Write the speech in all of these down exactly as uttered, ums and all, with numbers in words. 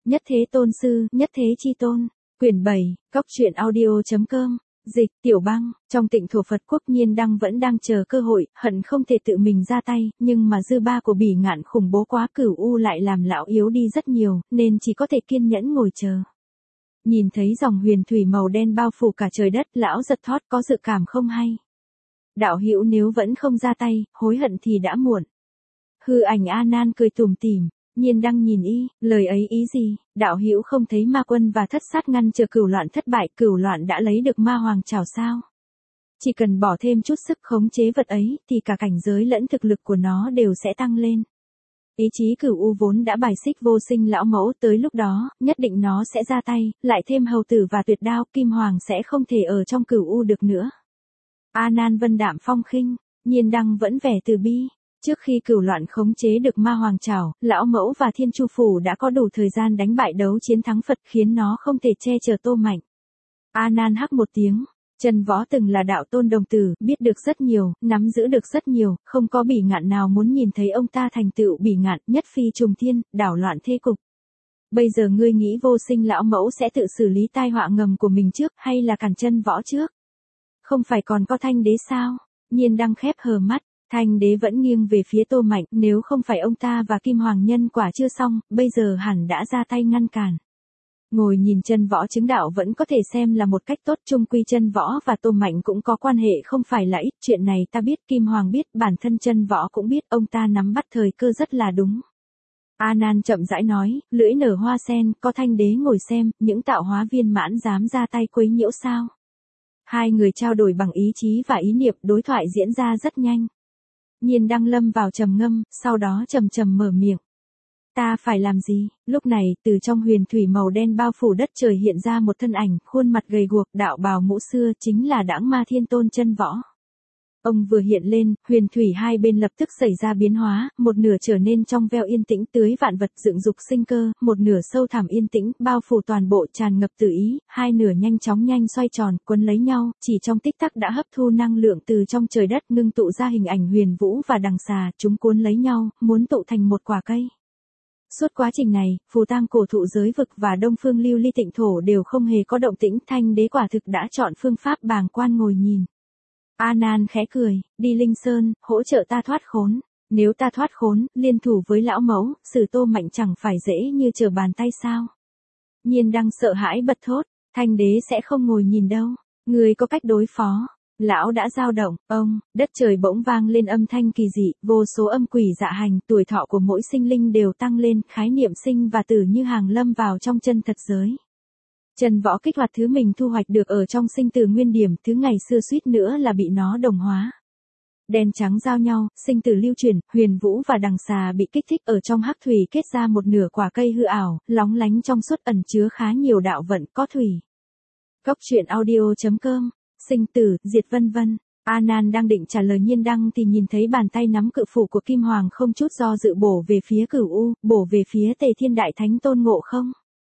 Nhất thế tôn sư, nhất thế chi tôn. Quyển bảy, Cóc truyện audio.com. Dịch, Tiểu Băng, trong Tịnh Thổ Phật Quốc Nhiên Đăng vẫn đang chờ cơ hội, hận không thể tự mình ra tay, nhưng mà dư ba của Bỉ Ngạn khủng bố quá, Cửu U lại làm lão yếu đi rất nhiều, nên chỉ có thể kiên nhẫn ngồi chờ. Nhìn thấy dòng huyền thủy màu đen bao phủ cả trời đất, lão giật thót, có dự cảm không hay. Đạo hữu nếu vẫn không ra tay, hối hận thì đã muộn. Hư ảnh A Nan cười tủm tỉm. Nhiên Đăng nhìn y, lời ấy ý gì? Đạo hữu không thấy ma quân và thất sát ngăn chờ cửu loạn thất bại, cửu loạn đã lấy được ma hoàng trảo sao? Chỉ cần bỏ thêm chút sức khống chế vật ấy, thì cả cảnh giới lẫn thực lực của nó đều sẽ tăng lên. Ý chí Cửu U vốn đã bài xích vô sinh lão mẫu, tới lúc đó, nhất định nó sẽ ra tay, lại thêm hầu tử và tuyệt đao, Kim Hoàng sẽ không thể ở trong Cửu U được nữa. A Nan vân đạm phong khinh, Nhiên Đăng vẫn vẻ từ bi. Trước khi cửu loạn khống chế được ma hoàng trảo, lão mẫu và thiên chu phủ đã có đủ thời gian đánh bại đấu chiến thắng Phật, khiến nó không thể che chở Tô Mạnh. A Nan hắc một tiếng, Trần Võ từng là đạo tôn đồng tử, biết được rất nhiều, nắm giữ được rất nhiều, không có Bỉ Ngạn nào muốn nhìn thấy ông ta thành tựu Bỉ Ngạn, nhất phi trùng thiên, đảo loạn thế cục. Bây giờ ngươi nghĩ vô sinh lão mẫu sẽ tự xử lý tai họa ngầm của mình trước, hay là cản Trân Võ trước? Không phải còn có Thanh Đế sao? Nhiên Đăng khép hờ mắt. Thanh Đế vẫn nghiêng về phía Tô Mạnh, nếu không phải ông ta và Kim Hoàng nhân quả chưa xong, bây giờ hẳn đã ra tay ngăn cản. Ngồi nhìn Trân Võ chứng đạo vẫn có thể xem là một cách tốt, chung quy Trân Võ và Tô Mạnh cũng có quan hệ không phải là ít, chuyện này ta biết, Kim Hoàng biết, bản thân Trân Võ cũng biết, ông ta nắm bắt thời cơ rất là đúng. A Nan chậm rãi nói, lưỡi nở hoa sen, có Thanh Đế ngồi xem, những tạo hóa viên mãn dám ra tay quấy nhiễu sao? Hai người trao đổi bằng ý chí và ý niệm, đối thoại diễn ra rất nhanh. Nhiên Đăng lâm vào trầm ngâm, sau đó trầm trầm mở miệng. Ta phải làm gì? Lúc này, từ trong huyền thủy màu đen bao phủ đất trời hiện ra một thân ảnh, khuôn mặt gầy guộc, đạo bào mũ xưa, chính là Đãng Ma Thiên Tôn Trân Võ. Ông vừa hiện lên, huyền thủy hai bên lập tức xảy ra biến hóa, một nửa trở nên trong veo yên tĩnh tưới vạn vật dựng dục sinh cơ, một nửa sâu thẳm yên tĩnh, bao phủ toàn bộ tràn ngập tự ý, hai nửa nhanh chóng nhanh xoay tròn, quấn lấy nhau, chỉ trong tích tắc đã hấp thu năng lượng từ trong trời đất, ngưng tụ ra hình ảnh huyền vũ và đằng xà, chúng cuốn lấy nhau, muốn tụ thành một quả cây. Suốt quá trình này, Phù Tang cổ thụ giới vực và Đông Phương Lưu Ly Tịnh Thổ đều không hề có động tĩnh, Thanh Đế quả thực đã chọn phương pháp bàng quan ngồi nhìn. A Nan khẽ cười, đi Linh Sơn, hỗ trợ ta thoát khốn. Nếu ta thoát khốn, liên thủ với lão mẫu, xử Tô Mạnh chẳng phải dễ như trở bàn tay sao? Nhiên Đăng sợ hãi bật thốt, Thanh Đế sẽ không ngồi nhìn đâu. Người có cách đối phó. Lão đã dao động, ông, đất trời bỗng vang lên âm thanh kỳ dị, vô số âm quỷ dạ hành, tuổi thọ của mỗi sinh linh đều tăng lên, khái niệm sinh và tử như hàng lâm vào trong chân thật giới. Trân Võ kích hoạt thứ mình thu hoạch được ở trong sinh tử nguyên điểm, thứ ngày xưa suýt nữa là bị nó đồng hóa. Đen trắng giao nhau, sinh tử lưu chuyển, huyền vũ và đằng xà bị kích thích ở trong hắc thủy kết ra một nửa quả cây hư ảo, lóng lánh trong suốt ẩn chứa khá nhiều đạo vận có thủy. Cóc truyện audio.com, sinh tử, diệt vân vân. A Nan đang định trả lời Nhiên Đăng thì nhìn thấy bàn tay nắm cự phủ của Kim Hoàng không chút do dự bổ về phía Cửu U, bổ về phía Tề Thiên Đại Thánh Tôn Ngộ Không.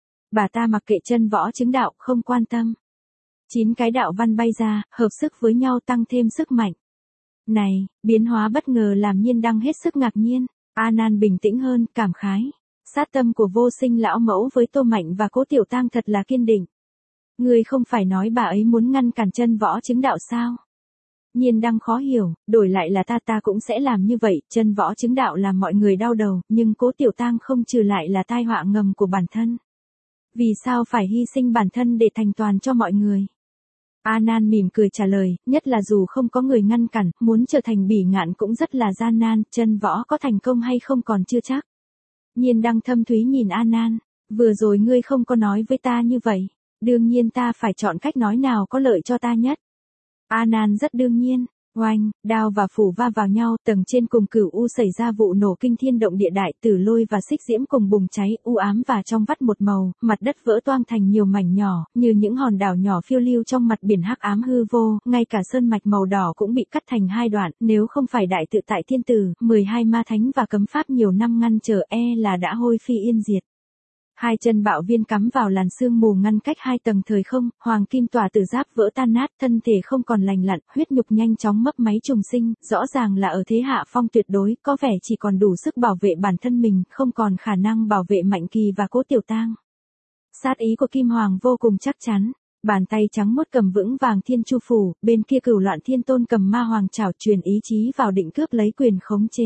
Bà ta mặc kệ Trân Võ chứng đạo, không quan tâm. Chín cái đạo văn bay ra, hợp sức với nhau tăng thêm sức mạnh. Này, biến hóa bất ngờ làm Nhiên Đăng hết sức ngạc nhiên. A Nan bình tĩnh hơn, cảm khái. Sát tâm của vô sinh lão mẫu với Tô Mạnh và Cố Tiểu Tang thật là kiên định. Người không phải nói bà ấy muốn ngăn cản Trân Võ chứng đạo sao? Nhiên Đăng khó hiểu, đổi lại là ta ta cũng sẽ làm như vậy, Trân Võ chứng đạo làm mọi người đau đầu, nhưng Cố Tiểu Tang không trừ lại là tai họa ngầm của bản thân. Vì sao phải hy sinh bản thân để thành toàn cho mọi người? A Nan mỉm cười trả lời, nhất là dù không có người ngăn cản, muốn trở thành Bỉ Ngạn cũng rất là gian nan, Trân Võ có thành công hay không còn chưa chắc. Nhiên Đăng thâm thúy nhìn A Nan, vừa rồi ngươi không có nói với ta như vậy, đương nhiên ta phải chọn cách nói nào có lợi cho ta nhất. A Nan rất đương nhiên. Oanh, đao và phủ va vào nhau, tầng trên cùng Cửu U xảy ra vụ nổ kinh thiên động địa, đại tử lôi và xích diễm cùng bùng cháy, u ám và trong vắt một màu, mặt đất vỡ toang thành nhiều mảnh nhỏ, như những hòn đảo nhỏ phiêu lưu trong mặt biển hắc ám hư vô, ngay cả sơn mạch màu đỏ cũng bị cắt thành hai đoạn, nếu không phải đại tự tại thiên tử, mười hai ma thánh và cấm pháp nhiều năm ngăn trở, e là đã hôi phi yên diệt. Hai chân bạo viên cắm vào làn sương mù ngăn cách hai tầng thời không, hoàng kim tỏa tử giáp vỡ tan nát, thân thể không còn lành lặn, huyết nhục nhanh chóng mấp máy trùng sinh, rõ ràng là ở thế hạ phong tuyệt đối, có vẻ chỉ còn đủ sức bảo vệ bản thân mình, không còn khả năng bảo vệ Mạnh Kỳ và Cố Tiểu Tang. Sát ý của Kim Hoàng vô cùng chắc chắn, bàn tay trắng mốt cầm vững vàng Thiên Chu phủ, bên kia Cửu Loạn Thiên Tôn cầm ma hoàng trảo truyền ý chí vào định cướp lấy quyền khống chế.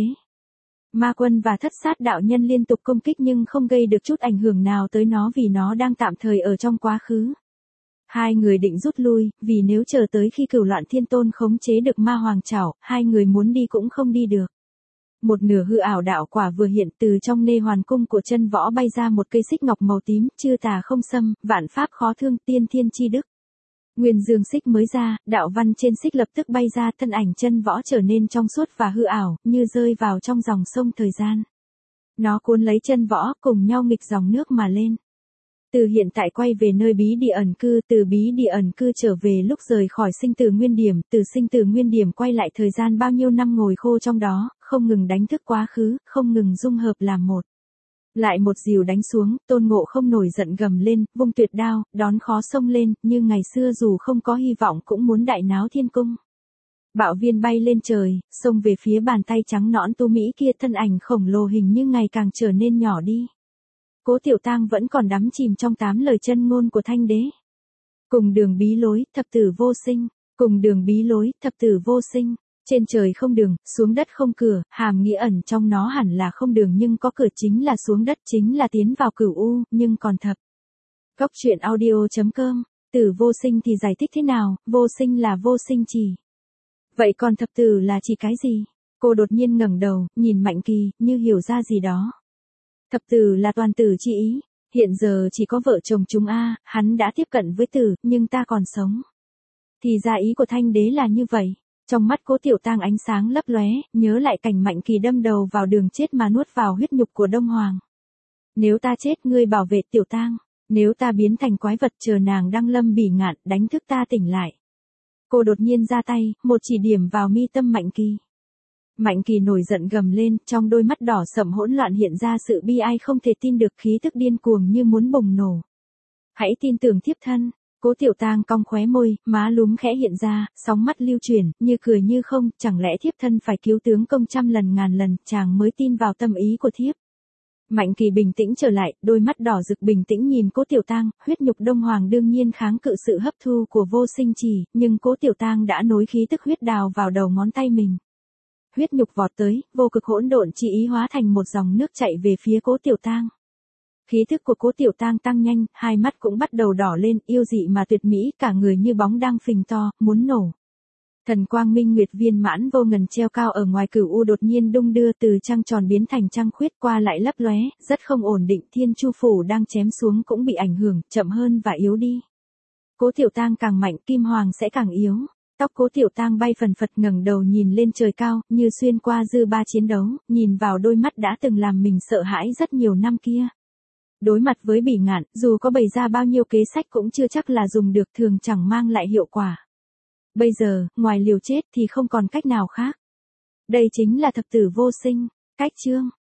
Ma quân và thất sát đạo nhân liên tục công kích nhưng không gây được chút ảnh hưởng nào tới nó vì nó đang tạm thời ở trong quá khứ. Hai người định rút lui, vì nếu chờ tới khi Cửu Loạn Thiên Tôn khống chế được ma hoàng trảo, hai người muốn đi cũng không đi được. Một nửa hư ảo đạo quả vừa hiện, từ trong nê hoàn cung của chân võ bay ra một cây xích ngọc màu tím, chư tà không xâm, vạn pháp khó thương, tiên thiên chi đức. Nguyên dương xích mới ra, đạo văn trên xích lập tức bay ra, thân ảnh chân võ trở nên trong suốt và hư ảo, như rơi vào trong dòng sông thời gian. Nó cuốn lấy chân võ, cùng nhau nghịch dòng nước mà lên. Từ hiện tại quay về nơi bí địa ẩn cư, từ bí địa ẩn cư trở về lúc rời khỏi sinh tử nguyên điểm, từ sinh tử nguyên điểm quay lại thời gian bao nhiêu năm ngồi khô trong đó, không ngừng đánh thức quá khứ, không ngừng dung hợp làm một. Lại một dìu đánh xuống, Tôn Ngộ Không nổi giận gầm lên, vung tuyệt đao, đón khó xông lên, như ngày xưa dù không có hy vọng cũng muốn đại náo thiên cung. Bạo viên bay lên trời, xông về phía bàn tay trắng nõn tu mỹ kia, thân ảnh khổng lồ hình như ngày càng trở nên nhỏ đi. Cố Tiểu Tang vẫn còn đắm chìm trong tám lời chân ngôn của Thanh Đế. Cùng đường bí lối, thập tử vô sinh, cùng đường bí lối, thập tử vô sinh. Trên trời không đường, xuống đất không cửa, hàm nghĩa ẩn trong nó hẳn là không đường nhưng có cửa, chính là xuống đất, chính là tiến vào cửu u, nhưng còn thập. Góc truyện audio chấm com, tử vô sinh thì giải thích thế nào, vô sinh là vô sinh chỉ. Vậy còn thập tử là chỉ cái gì? Cô đột nhiên ngẩng đầu, nhìn Mạnh Kỳ, như hiểu ra gì đó. Thập tử là toàn tử chi ý, hiện giờ chỉ có vợ chồng chúng a, hắn đã tiếp cận với tử, nhưng ta còn sống. Thì ra ý của Thanh Đế là như vậy. Trong mắt Cố Tiểu Tang ánh sáng lấp lóe, nhớ lại cảnh Mạnh Kỳ đâm đầu vào đường chết mà nuốt vào huyết nhục của Đông Hoàng. Nếu ta chết ngươi bảo vệ Tiểu Tang, nếu ta biến thành quái vật chờ nàng đăng lâm bỉ ngạn đánh thức ta tỉnh lại. Cô đột nhiên ra tay, một chỉ điểm vào mi tâm Mạnh Kỳ. Mạnh Kỳ nổi giận gầm lên, trong đôi mắt đỏ sậm hỗn loạn hiện ra sự bi ai không thể tin được, khí tức điên cuồng như muốn bùng nổ. Hãy tin tưởng thiếp thân. Cố Tiểu Tang cong khóe môi, má lúm khẽ hiện ra, sóng mắt lưu chuyển, như cười như không, chẳng lẽ thiếp thân phải cứu tướng công trăm lần ngàn lần, chàng mới tin vào tâm ý của thiếp. Mạnh Kỳ bình tĩnh trở lại, đôi mắt đỏ rực bình tĩnh nhìn Cố Tiểu Tang, huyết nhục Đông Hoàng đương nhiên kháng cự sự hấp thu của vô sinh chỉ, nhưng Cố Tiểu Tang đã nối khí tức huyết đào vào đầu ngón tay mình. Huyết nhục vọt tới, vô cực hỗn độn chi ý hóa thành một dòng nước chạy về phía Cố Tiểu Tang. Khí thức của Cố Tiểu Tang tăng nhanh, hai mắt cũng bắt đầu đỏ lên, yêu dị mà tuyệt mỹ, cả người như bóng đang phình to, muốn nổ. Thần quang minh nguyệt viên mãn vô ngần treo cao ở ngoài cửu u đột nhiên đung đưa, từ trăng tròn biến thành trăng khuyết, qua lại lấp lóe, rất không ổn định. Thiên Chu phủ đang chém xuống cũng bị ảnh hưởng, chậm hơn và yếu đi. Cố Tiểu Tang càng mạnh, Kim Hoàng sẽ càng yếu. Tóc Cố Tiểu Tang bay phần phật, ngẩng đầu nhìn lên trời cao, như xuyên qua dư ba chiến đấu, nhìn vào đôi mắt đã từng làm mình sợ hãi rất nhiều năm kia. Đối mặt với bỉ ngạn, dù có bày ra bao nhiêu kế sách cũng chưa chắc là dùng được, thường chẳng mang lại hiệu quả. Bây giờ, ngoài liều chết thì không còn cách nào khác. Đây chính là thập tử vô sinh. Cách chương.